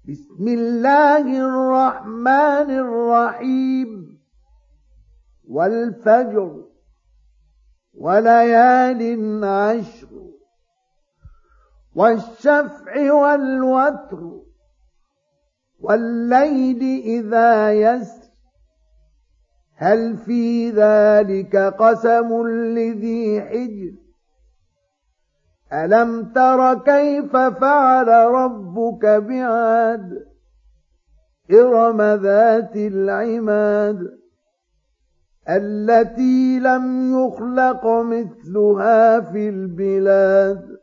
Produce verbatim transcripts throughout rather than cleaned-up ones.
بسم الله الرحمن الرحيم والفجر وليال عشر والشفع والوتر والليل إذا يسر هل في ذلك قسم لذي حجر ألم تر كيف فعل ربك بعاد إرم ذات العماد التي لم يخلق مثلها في البلاد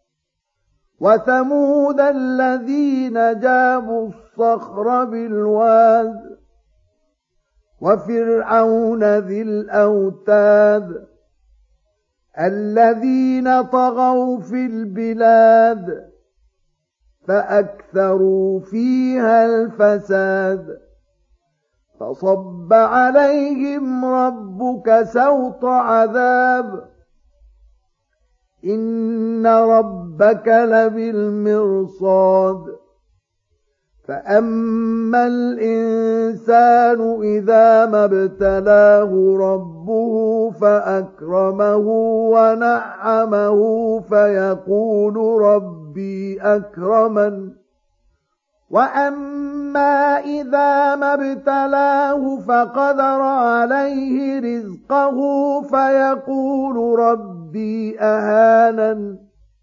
وثمود الذين جابوا الصخر بالواد وفرعون ذي الأوتاد الذين طغوا في البلاد فأكثروا فيها الفساد فصب عليهم ربك سوط عذاب إن ربك لبالمرصاد فأما الإنسان إذا ما ابتلاه ربه فأكرمه ونعمه فيقول ربي أكرمن وأما إذا ما ابتلاه فقدر عليه رزقه فيقول ربي أهانن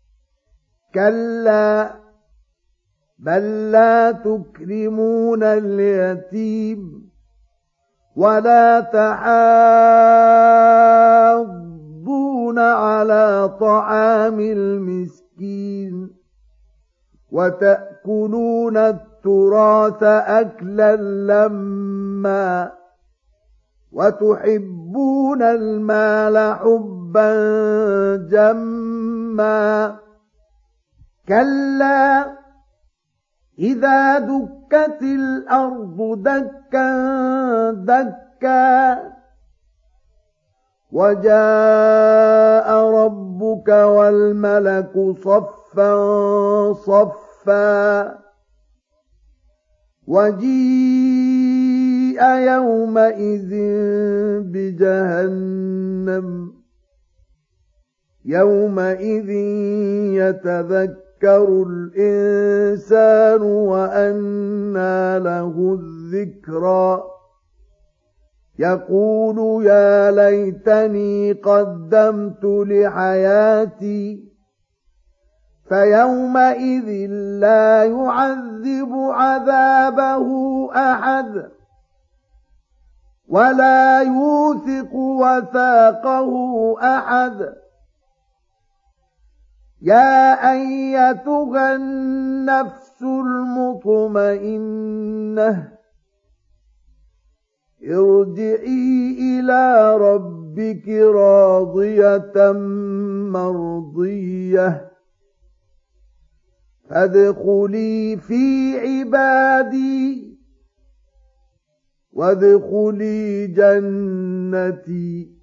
كلا بل لا تكرمون اليتيم ولا تحاضون على طعام المسكين وتأكلون التراث أكلا لما وتحبون المال حبا جما كلا إذا دكت الأرض دكا دكا وجاء ربك والملك صفا صفا وجيء يومئذ بجهنم يومئذ يتذكر يذكر الإنسان وأنى له الذكرى يقول يا ليتني قدمت لحياتي فيومئذ لا يعذب عذابه أحد ولا يوثق وثاقه أحد يا أيتها النفس المطمئنة ارجعي إلى ربك راضية مرضية فادخلي في عبادي وادخلي جنتي